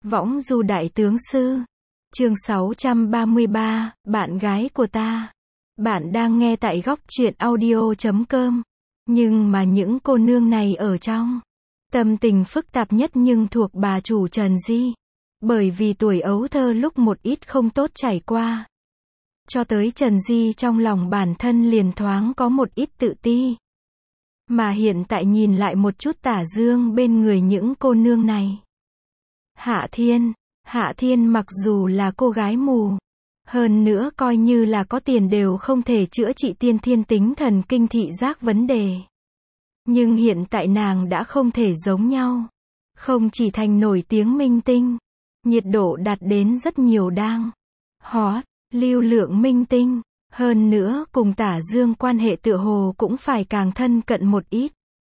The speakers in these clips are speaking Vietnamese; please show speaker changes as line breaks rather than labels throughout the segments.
Võng du đại tướng sư. Chương 633, bạn gái của ta. Bạn đang nghe tại góc truyện audio.com. Nhưng mà những cô nương này ở trong tâm tình phức tạp nhất nhưng thuộc bà chủ Trần Di. Bởi vì tuổi ấu thơ lúc một ít không tốt trải qua. Cho tới Trần Di trong lòng bản thân liền thoáng có một ít tự ti. Mà hiện tại nhìn lại một chút Tả Dương bên người những cô nương này. Hạ Thiên mặc dù là cô gái mù, hơn nữa coi như là có tiền đều không thể chữa trị tiên thiên tính thần kinh thị giác vấn đề. Nhưng hiện tại nàng đã không thể giống nhau. Không chỉ thành nổi tiếng minh tinh, nhiệt độ đạt đến rất nhiều đang hot, lưu lượng minh tinh. Hơn nữa cùng Tả Dương quan hệ tựa hồ cũng phải càng thân cận một ít.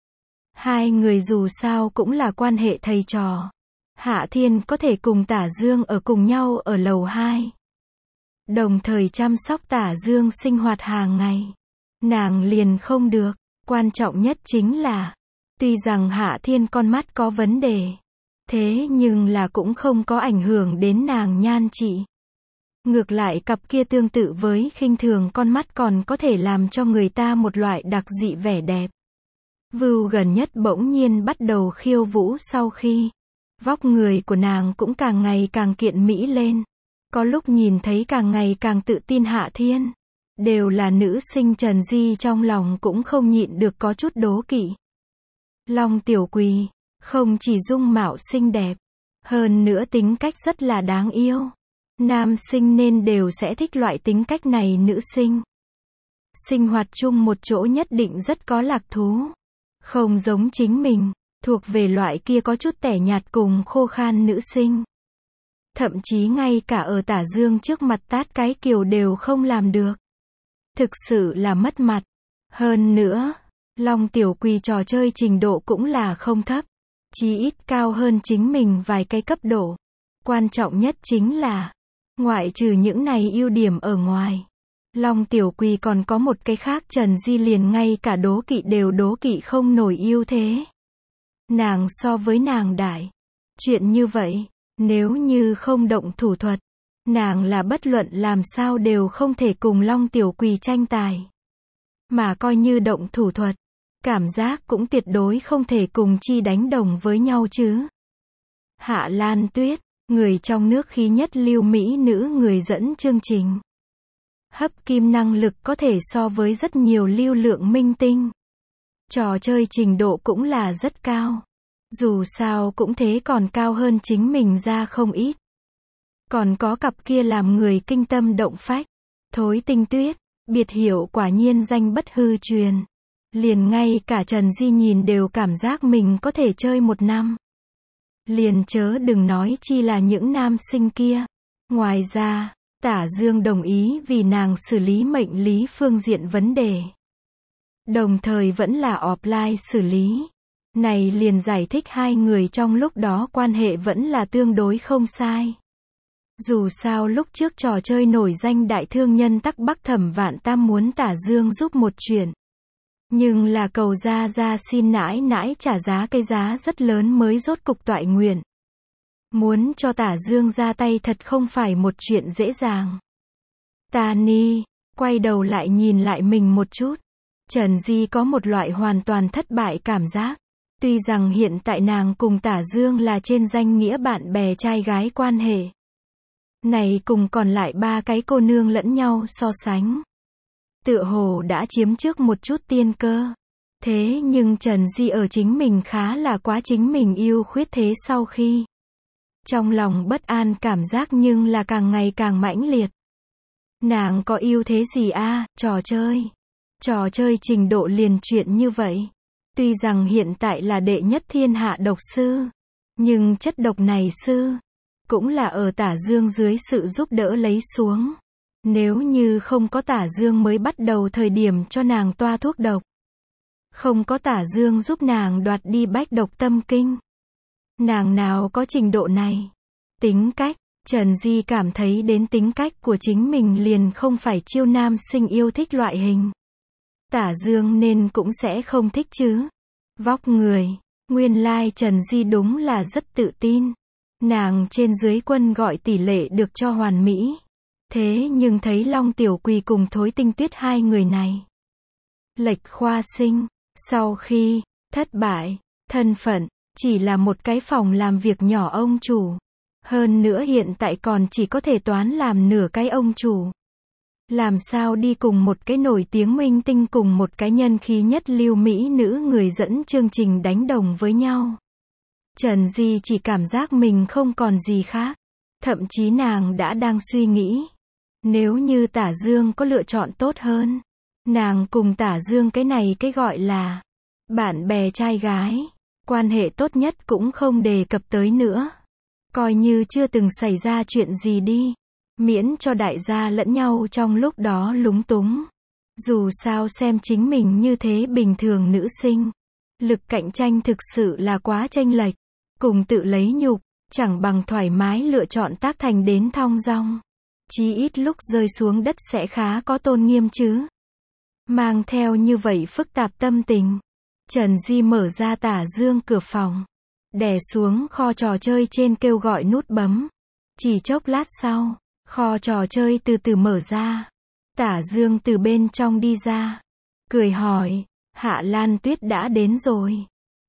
Hai người dù sao cũng là quan hệ thầy trò. Hạ Thiên có thể cùng Tả Dương ở cùng nhau ở lầu 2. Đồng thời chăm sóc Tả Dương sinh hoạt hàng ngày. Nàng liền không được. Quan trọng nhất chính là, tuy rằng Hạ Thiên con mắt có vấn đề, thế nhưng là cũng không có ảnh hưởng đến nàng nhan trị. Ngược lại cặp kia tương tự với khinh thường con mắt còn có thể làm cho người ta một loại đặc dị vẻ đẹp. Vưu gần nhất bỗng nhiên bắt đầu khiêu vũ sau khi vóc người của nàng cũng càng ngày càng kiện mỹ lên. Có lúc nhìn thấy càng ngày càng tự tin Hạ Thiên. Đều là nữ sinh Trần Di trong lòng cũng không nhịn được có chút đố kỵ. Long Tiểu Quỳ, không chỉ dung mạo xinh đẹp, hơn nữa tính cách rất là đáng yêu. Nam sinh nên đều sẽ thích loại tính cách này nữ sinh. Sinh hoạt chung một chỗ nhất định rất có lạc thú. Không giống chính mình, thuộc về loại kia có chút tẻ nhạt cùng khô khan nữ sinh. Thậm chí ngay cả ở Tả Dương trước mặt tát cái kiều đều không làm được. Thực sự là mất mặt. Hơn nữa, Long Tiểu Quỳ trò chơi trình độ cũng là không thấp. Chí ít cao hơn chính mình vài cái cấp độ. Quan trọng nhất chính là, ngoại trừ những này ưu điểm ở ngoài, Long Tiểu Quỳ còn có một cái khác Trần Di liền ngay cả đố kỵ đều đố kỵ không nổi ưu thế. Nàng so với nàng đại. Chuyện như vậy, nếu như không động thủ thuật, nàng là bất luận làm sao đều không thể cùng Long Tiểu Quỳ tranh tài. Mà coi như động thủ thuật, cảm giác cũng tuyệt đối không thể cùng chi đánh đồng với nhau chứ. Hạ Lan Tuyết, người trong nước khí nhất lưu mỹ nữ người dẫn chương trình. Hấp kim năng lực có thể so với rất nhiều lưu lượng minh tinh. Trò chơi trình độ cũng là rất cao. Dù sao cũng thế còn cao hơn chính mình ra không ít. Còn có cặp kia làm người kinh tâm động phách. Thối Tinh Tuyết, biệt hiệu quả nhiên danh bất hư truyền. Liền ngay cả Trần Di nhìn đều cảm giác mình có thể chơi một năm. Liền chớ đừng nói chi là những nam sinh kia. Ngoài ra, Tả Dương đồng ý vì nàng xử lý mệnh lý phương diện vấn đề. Đồng thời vẫn là offline xử lý. Này liền giải thích hai người trong lúc đó quan hệ vẫn là tương đối không sai. Dù sao lúc trước trò chơi nổi danh đại thương nhân Tắc Bắc Thẩm Vạn Tam muốn Tả Dương giúp một chuyện. Nhưng là cầu ra xin nãi nãi trả giá cái giá rất lớn mới rốt cục toại nguyện. Muốn cho Tả Dương ra tay thật không phải một chuyện dễ dàng. Tani, quay đầu lại nhìn lại mình một chút. Trần Di có một loại hoàn toàn thất bại cảm giác. Tuy rằng hiện tại nàng cùng Tả Dương là trên danh nghĩa bạn bè trai gái quan hệ. Này cùng còn lại ba cái cô nương lẫn nhau so sánh. Tựa hồ đã chiếm trước một chút tiên cơ. Thế nhưng Trần Di ở chính mình khá là quá chính mình yêu khuyết thế sau khi. Trong lòng bất an cảm giác nhưng là càng ngày càng mãnh liệt. Nàng có yêu thế gì a, trò chơi. Trò chơi trình độ liền chuyện như vậy. Tuy rằng hiện tại là đệ nhất thiên hạ độc sư. Nhưng chất độc này sư. Cũng là ở Tả Dương dưới sự giúp đỡ lấy xuống. Nếu như không có Tả Dương mới bắt đầu thời điểm cho nàng toa thuốc độc. Không có Tả Dương giúp nàng đoạt đi bách độc tâm kinh. Nàng nào có trình độ này. Tính cách, Trần Di cảm thấy đến tính cách của chính mình liền không phải chiêu nam sinh yêu thích loại hình. Tả Dương nên cũng sẽ không thích chứ. Vóc người, nguyên lai Trần Di đúng là rất tự tin. Nàng trên dưới quân gọi tỷ lệ được cho hoàn mỹ. Thế nhưng thấy Long Tiểu Quỳ cùng Thối Tinh Tuyết hai người này lệch khoa sinh, sau khi thất bại, thân phận chỉ là một cái phòng làm việc nhỏ ông chủ. Hơn nữa hiện tại còn chỉ có thể toán làm nửa cái ông chủ. Làm sao đi cùng một cái nổi tiếng minh tinh cùng một cái nhân khí nhất lưu mỹ nữ người dẫn chương trình đánh đồng với nhau. Trần Di chỉ cảm giác mình không còn gì khác. Thậm chí nàng đã đang suy nghĩ, nếu như Tả Dương có lựa chọn tốt hơn, nàng cùng Tả Dương cái này cái gọi là bạn bè trai gái, quan hệ tốt nhất cũng không đề cập tới nữa. Coi như chưa từng xảy ra chuyện gì đi, miễn cho đại gia lẫn nhau trong lúc đó lúng túng. Dù sao xem chính mình như thế bình thường nữ sinh, lực cạnh tranh thực sự là quá chênh lệch, cùng tự lấy nhục, chẳng bằng thoải mái lựa chọn tác thành đến thong dong. Chí ít lúc rơi xuống đất sẽ khá có tôn nghiêm chứ. Mang theo như vậy phức tạp tâm tình, Trần Di mở ra Tả Dương cửa phòng, đè xuống kho trò chơi trên kêu gọi nút bấm. Chỉ chốc lát sau, kho trò chơi từ từ mở ra. Tả Dương từ bên trong đi ra, cười hỏi, Hạ Lan Tuyết đã đến rồi.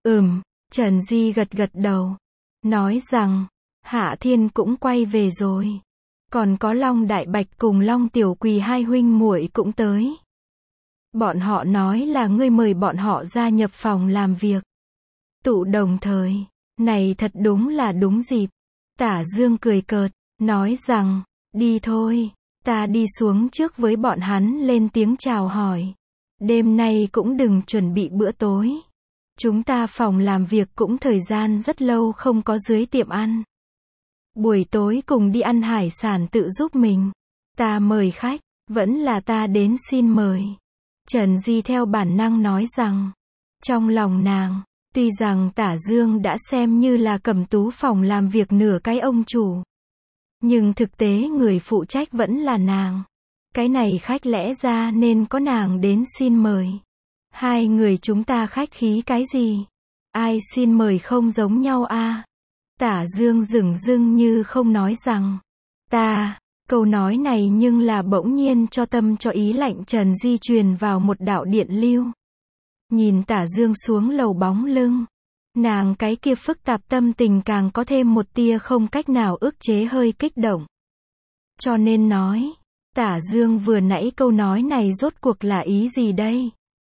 Trần Di gật gật đầu, nói rằng, Hạ Thiên cũng quay về rồi. Còn có Long Đại Bạch cùng Long Tiểu Quỳ hai huynh muội cũng tới. Bọn họ nói là ngươi mời bọn họ gia nhập phòng làm việc. Tụ đồng thời, này thật đúng là đúng dịp. Tả Dương cười cợt, nói rằng, đi thôi, ta đi xuống trước với bọn hắn lên tiếng chào hỏi. Đêm nay cũng đừng chuẩn bị bữa tối. Chúng ta phòng làm việc cũng thời gian rất lâu không có dưới tiệm ăn. Buổi tối cùng đi ăn hải sản tự giúp mình. Ta mời khách, vẫn là ta đến xin mời. Trần Di theo bản năng nói rằng, trong lòng nàng, tuy rằng Tả Dương đã xem như là cầm tú phòng làm việc nửa cái ông chủ, nhưng thực tế người phụ trách vẫn là nàng. Cái này khách lẽ ra nên có nàng đến xin mời. Hai người chúng ta khách khí cái gì? Ai xin mời không giống nhau a? Tả Dương dửng dưng như không nói rằng, ta, câu nói này nhưng là bỗng nhiên cho tâm cho ý lạnh Trần Di truyền vào một đạo điện lưu. Nhìn Tả Dương xuống lầu bóng lưng, nàng cái kia phức tạp tâm tình càng có thêm một tia không cách nào ức chế hơi kích động. Cho nên nói, Tả Dương vừa nãy câu nói này rốt cuộc là ý gì đây?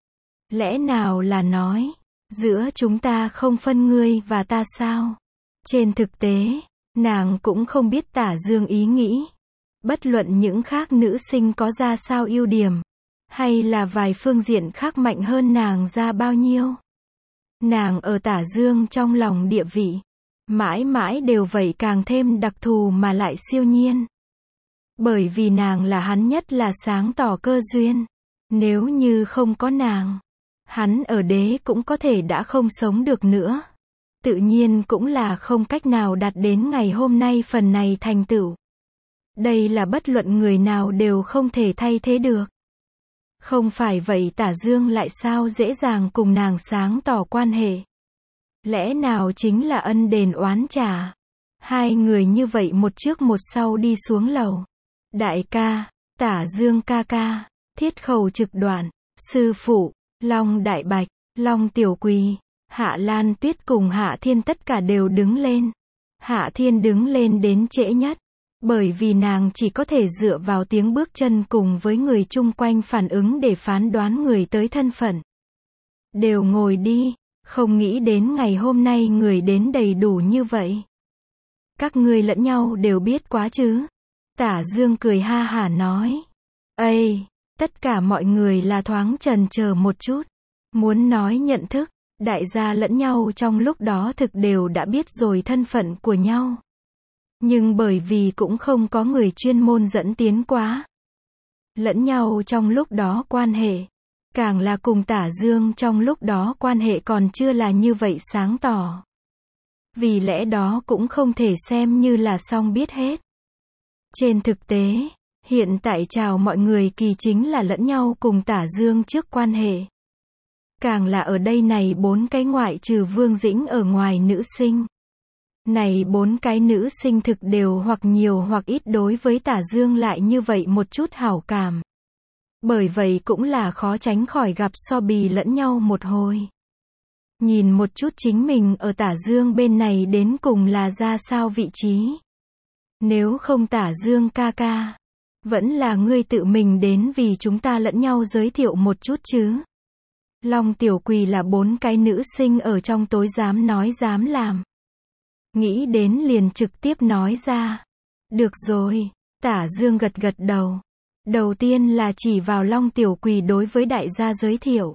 Lẽ nào là nói, giữa chúng ta không phân ngươi và ta sao? Trên thực tế, nàng cũng không biết Tả Dương ý nghĩ. Bất luận những khác nữ sinh có ra sao ưu điểm, hay là vài phương diện khác mạnh hơn nàng ra bao nhiêu. Nàng ở Tả Dương trong lòng địa vị, mãi mãi đều vậy càng thêm đặc thù mà lại siêu nhiên. Bởi vì nàng là hắn nhất là sáng tỏ cơ duyên. Nếu như không có nàng, hắn ở đế cũng có thể đã không sống được nữa. Tự nhiên cũng là không cách nào đạt đến ngày hôm nay phần này thành tựu. Đây là bất luận người nào đều không thể thay thế được. Không phải vậy Tả Dương lại sao dễ dàng cùng nàng sáng tỏ quan hệ? Lẽ nào chính là ân đền oán trả? Hai người như vậy một trước một sau đi xuống lầu. Đại ca, Tả Dương ca ca, Thiết Khẩu Trực Đoạn, sư phụ, Long Đại Bạch, Long Tiểu Quỳ, Hạ Lan Tuyết cùng Hạ Thiên tất cả đều đứng lên. Hạ Thiên đứng lên đến trễ nhất, bởi vì nàng chỉ có thể dựa vào tiếng bước chân cùng với người chung quanh phản ứng để phán đoán người tới thân phận. Đều ngồi đi, không nghĩ đến ngày hôm nay người đến đầy đủ như vậy. Các ngươi lẫn nhau đều biết quá chứ? Tả Dương cười ha hả nói. Ây, tất cả mọi người là thoáng chần chờ một chút. Muốn nói nhận thức, đại gia lẫn nhau trong lúc đó thực đều đã biết rồi thân phận của nhau. Nhưng bởi vì cũng không có người chuyên môn dẫn tiến quá. Lẫn nhau trong lúc đó quan hệ, càng là cùng Tả Dương trong lúc đó quan hệ còn chưa là như vậy sáng tỏ. Vì lẽ đó cũng không thể xem như là xong biết hết. Trên thực tế, hiện tại chào mọi người kỳ chính là lẫn nhau cùng Tả Dương trước quan hệ. Càng là ở đây này bốn cái ngoại trừ Vương Dĩnh ở ngoài nữ sinh. Này bốn cái nữ sinh thực đều hoặc nhiều hoặc ít đối với Tả Dương lại như vậy một chút hảo cảm. Bởi vậy cũng là khó tránh khỏi gặp so bì lẫn nhau một hồi. Nhìn một chút chính mình ở Tả Dương bên này đến cùng là ra sao vị trí. Nếu không Tả Dương ca ca, vẫn là ngươi tự mình đến vì chúng ta lẫn nhau giới thiệu một chút chứ. Long Tiểu Quỳ là bốn cái nữ sinh ở trong tối dám nói dám làm. Nghĩ đến liền trực tiếp nói ra. Được rồi, Tả Dương gật gật đầu. Đầu tiên là chỉ vào Long Tiểu Quỳ đối với đại gia giới thiệu.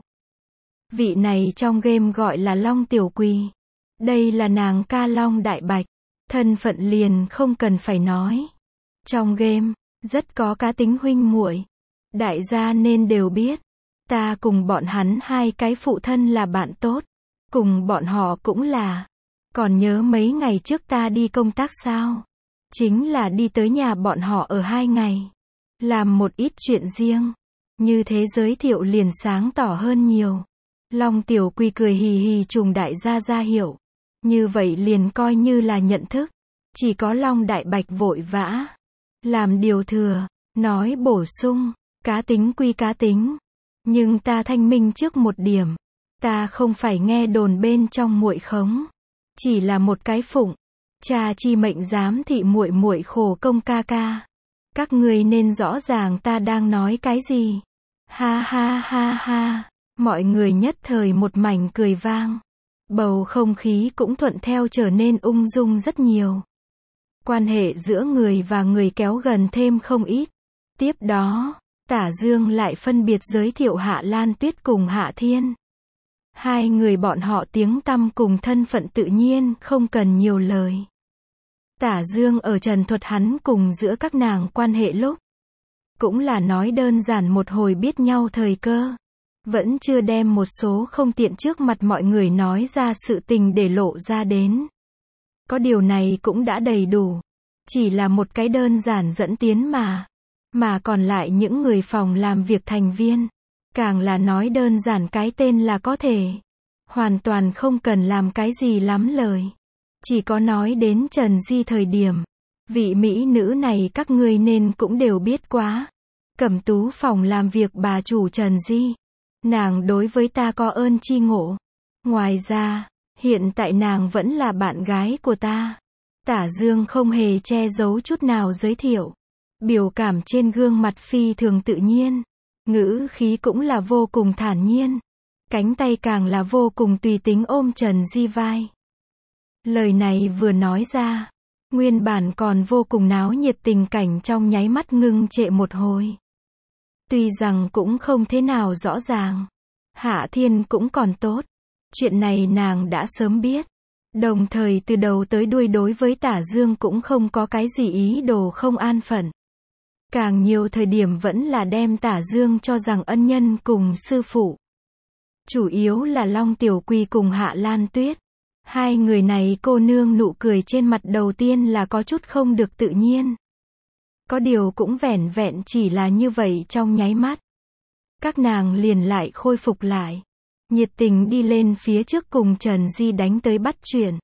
Vị này trong game gọi là Long Tiểu Quỳ. Đây là nàng ca Long Đại Bạch. Thân phận liền không cần phải nói. Trong game, rất có cá tính huynh muội. Đại gia nên đều biết. Ta cùng bọn hắn hai cái phụ thân là bạn tốt. Cùng bọn họ cũng là. Còn nhớ mấy ngày trước ta đi công tác sao? Chính là đi tới nhà bọn họ ở 2 ngày. Làm một ít chuyện riêng. Như thế giới thiệu liền sáng tỏ hơn nhiều. Long Tiểu Quỳ cười hì hì trùng đại gia ra hiểu. Như vậy liền coi như là nhận thức. Chỉ có Long Đại Bạch vội vã. Làm điều thừa. Nói bổ sung. Cá tính quy cá tính. Nhưng ta thanh minh trước một điểm. Ta không phải nghe đồn bên trong muội khống. Chỉ là một cái phụng. Cha chi mệnh giám thị muội muội khổ công ca ca. Các ngươi nên rõ ràng ta đang nói cái gì. Ha ha ha ha. Mọi người nhất thời một mảnh cười vang. Bầu không khí cũng thuận theo trở nên ung dung rất nhiều. Quan hệ giữa người và người kéo gần thêm không ít. Tiếp đó, Tả Dương lại phân biệt giới thiệu Hạ Lan Tuyết cùng Hạ Thiên. Hai người bọn họ tiếng tăm cùng thân phận tự nhiên không cần nhiều lời. Tả Dương ở trần thuật hắn cùng giữa các nàng quan hệ lúc. Cũng là nói đơn giản một hồi biết nhau thời cơ. Vẫn chưa đem một số không tiện trước mặt mọi người nói ra sự tình để lộ ra đến. Có điều này cũng đã đầy đủ. Chỉ là một cái đơn giản dẫn tiến mà. Mà còn lại những người phòng làm việc thành viên. Càng là nói đơn giản cái tên là có thể. Hoàn toàn không cần làm cái gì lắm lời. Chỉ có nói đến Trần Di thời điểm. Vị mỹ nữ này các ngươi nên cũng đều biết quá. Cẩm Tú phòng làm việc bà chủ Trần Di. Nàng đối với ta có ơn chi ngộ. Ngoài ra, hiện tại nàng vẫn là bạn gái của ta. Tả Dương không hề che giấu chút nào giới thiệu. Biểu cảm trên gương mặt phi thường tự nhiên. Ngữ khí cũng là vô cùng thản nhiên. Cánh tay càng là vô cùng tùy tính ôm Trần Di vai. Lời này vừa nói ra. Nguyên bản còn vô cùng náo nhiệt tình cảnh trong nháy mắt ngưng trệ một hồi. Tuy rằng cũng không thế nào rõ ràng. Hạ Thiên cũng còn tốt. Chuyện này nàng đã sớm biết. Đồng thời từ đầu tới đuôi đối với Tả Dương cũng không có cái gì ý đồ không an phận. Càng nhiều thời điểm vẫn là đem Tả Dương cho rằng ân nhân cùng sư phụ. Chủ yếu là Long Tiểu Quỳ cùng Hạ Lan Tuyết. Hai người này cô nương nụ cười trên mặt đầu tiên là có chút không được tự nhiên. Có điều cũng vẻn vẹn chỉ là như vậy trong nháy mắt. Các nàng liền lại khôi phục lại. Nhiệt tình đi lên phía trước cùng Trần Di đánh tới bắt chuyện.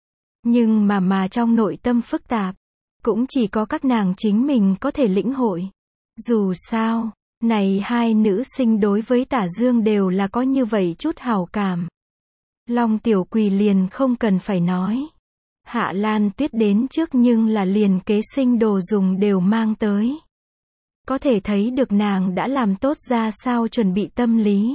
Nhưng mà trong nội tâm phức tạp. Cũng chỉ có các nàng chính mình có thể lĩnh hội. Dù sao, này hai nữ sinh đối với Tả Dương đều là có như vậy chút hảo cảm. Long Tiểu Quỳ liền không cần phải nói. Hạ Lan Tuyết đến trước nhưng là liền kế sinh đồ dùng đều mang tới. Có thể thấy được nàng đã làm tốt ra sao chuẩn bị tâm lý.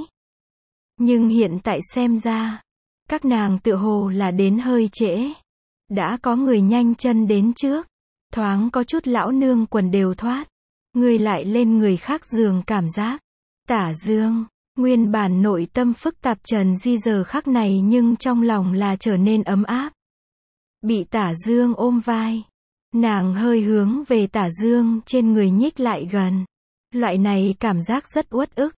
Nhưng hiện tại xem ra, các nàng tựa hồ là đến hơi trễ. Đã có người nhanh chân đến trước. Thoáng có chút lão nương quần đều thoát. Người lại lên người khác giường cảm giác. Tả Dương, nguyên bản nội tâm phức tạp Trần Di giờ khắc này nhưng trong lòng là trở nên ấm áp. Bị Tả Dương ôm vai. Nàng hơi hướng về Tả Dương trên người nhích lại gần. Loại này cảm giác rất uất ức.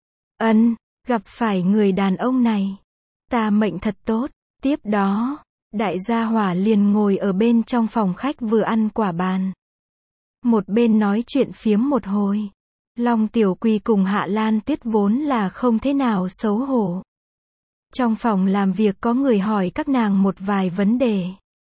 Gặp phải người đàn ông này. Ta mệnh thật tốt. Tiếp đó, đại gia hỏa liền ngồi ở bên trong phòng khách vừa ăn quả bàn. Một bên nói chuyện phiếm một hồi. Long Tiểu Quỳ cùng Hạ Lan Tuyết vốn là không thế nào xấu hổ. Trong phòng làm việc có người hỏi các nàng một vài vấn đề.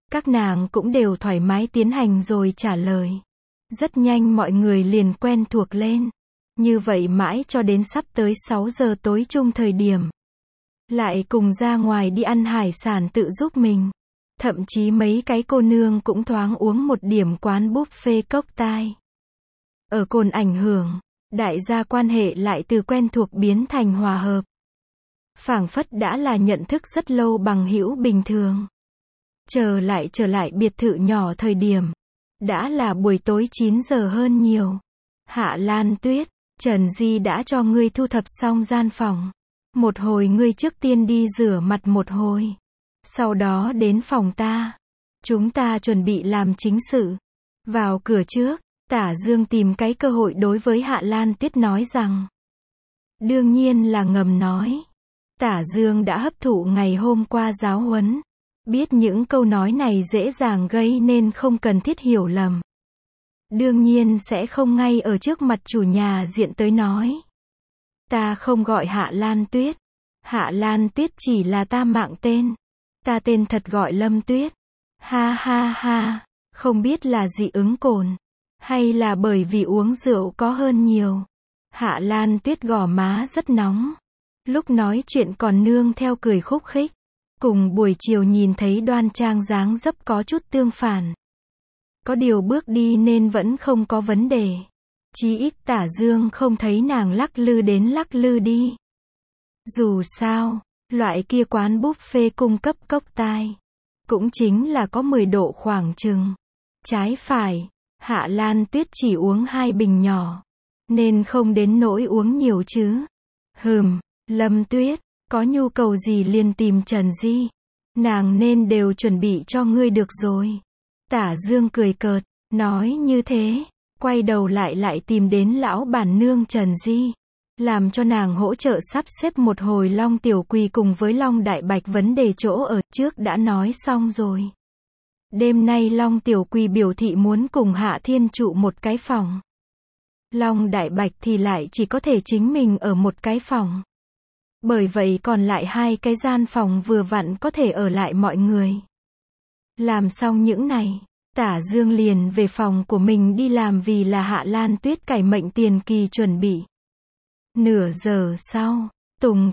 Các nàng cũng đều thoải mái tiến hành rồi trả lời. Rất nhanh mọi người liền quen thuộc lên. Như vậy mãi cho đến sắp tới 6 giờ tối chung thời điểm. Lại cùng ra ngoài đi ăn hải sản tự giúp mình. Thậm chí mấy cái cô nương cũng thoáng uống một điểm quán buffet cocktail. Ở Cồn ảnh hưởng, đại gia quan hệ lại từ quen thuộc biến thành hòa hợp. Phảng phất đã là nhận thức rất lâu bằng hữu bình thường. Trở lại biệt thự nhỏ thời điểm. Đã là buổi tối 9 giờ hơn nhiều. Hạ Lan Tuyết, Trần Di đã cho ngươi thu thập xong gian phòng. Một hồi ngươi trước tiên đi rửa mặt một hồi. Sau đó đến phòng ta. Chúng ta chuẩn bị làm chính sự. Vào cửa trước, Tả Dương tìm cái cơ hội đối với Hạ Lan Tuyết nói rằng. Đương nhiên là ngầm nói. Tả Dương đã hấp thụ ngày hôm qua giáo huấn. Biết những câu nói này dễ dàng gây nên không cần thiết hiểu lầm. Đương nhiên sẽ không ngay ở trước mặt chủ nhà diện tới nói. Ta không gọi Hạ Lan Tuyết. Hạ Lan Tuyết chỉ là ta mạng tên. Ta tên thật gọi Lâm Tuyết. Ha ha ha, không biết là dị ứng cồn. Hay là bởi vì uống rượu có hơn nhiều. Hạ Lan Tuyết gò má rất nóng. Lúc nói chuyện còn nương theo cười khúc khích. Cùng buổi chiều nhìn thấy đoan trang dáng dấp có chút tương phản. Có điều bước đi nên vẫn không có vấn đề. Chí ít Tả Dương không thấy nàng lắc lư đến lắc lư đi. Dù sao, loại kia quán buffet cung cấp cocktail. Cũng chính là có 10 độ khoảng chừng. Trái phải, Hạ Lan Tuyết chỉ uống 2 bình nhỏ. Nên không đến nỗi uống nhiều chứ. Lâm Tuyết, có nhu cầu gì liền tìm Trần Di. Nàng nên đều chuẩn bị cho ngươi được rồi. Tả Dương cười cợt, nói như thế. Quay đầu lại tìm đến lão bản nương Trần Di. Làm cho nàng hỗ trợ sắp xếp một hồi Long Tiểu Quỳ cùng với Long Đại Bạch vấn đề chỗ ở trước đã nói xong rồi. Đêm nay Long Tiểu Quỳ biểu thị muốn cùng Hạ Thiên trụ một cái phòng. Long Đại Bạch thì lại chỉ có thể chính mình ở một cái phòng. Bởi vậy còn lại 2 cái gian phòng vừa vặn có thể ở lại mọi người. Làm xong những này, Tả Dương liền về phòng của mình đi làm vì là Hạ Lan Tuyết cải mệnh tiền kỳ chuẩn bị. Nửa giờ sau, tùng,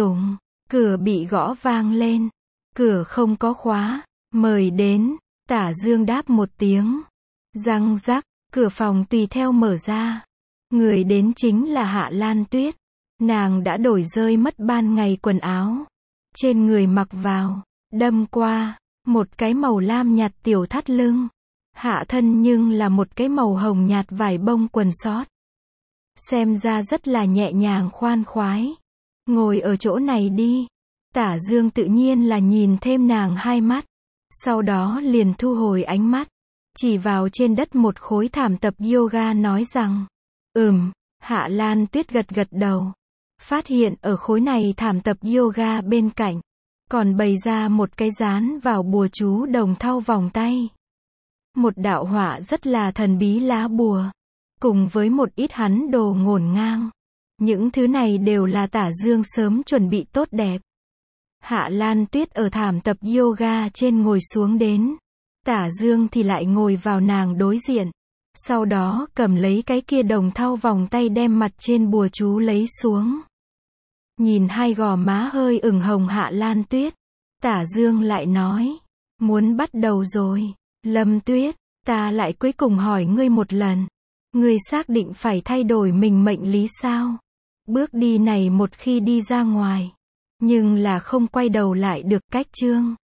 cửa bị gõ vang lên. Cửa không có khóa, mời đến. Tả Dương đáp một tiếng. Răng rắc, cửa phòng tùy theo mở ra. Người đến chính là Hạ Lan Tuyết. Nàng đã đổi rơi mất ban ngày quần áo. Trên người mặc vào, đâm qua, một cái màu lam nhạt tiểu thắt lưng. Hạ thân nhưng là một cái màu hồng nhạt vải bông quần sót. Xem ra rất là nhẹ nhàng khoan khoái. Ngồi ở chỗ này đi. Tả Dương tự nhiên là nhìn thêm nàng 2 mắt. Sau đó liền thu hồi ánh mắt. Chỉ vào trên đất một khối thảm tập yoga nói rằng. Hạ Lan Tuyết gật đầu. Phát hiện ở khối này thảm tập yoga bên cạnh. Còn bày ra một cái dán vào bùa chú đồng thau vòng tay. Một đạo họa rất là thần bí lá bùa. Cùng với một ít hắn đồ ngổn ngang. Những thứ này đều là Tả Dương sớm chuẩn bị tốt đẹp. Hạ Lan Tuyết ở thảm tập yoga trên ngồi xuống đến. Tả Dương thì lại ngồi vào nàng đối diện. Sau đó cầm lấy cái kia đồng thau vòng tay đem mặt trên bùa chú lấy xuống. Nhìn 2 gò má hơi ửng hồng Hạ Lan Tuyết. Tả Dương lại nói. Muốn bắt đầu rồi. Lâm Tuyết, ta lại cuối cùng hỏi ngươi một lần. Ngươi xác định phải thay đổi mình mệnh lý sao? Bước đi này một khi đi ra ngoài. Nhưng là không quay đầu lại được cách chương.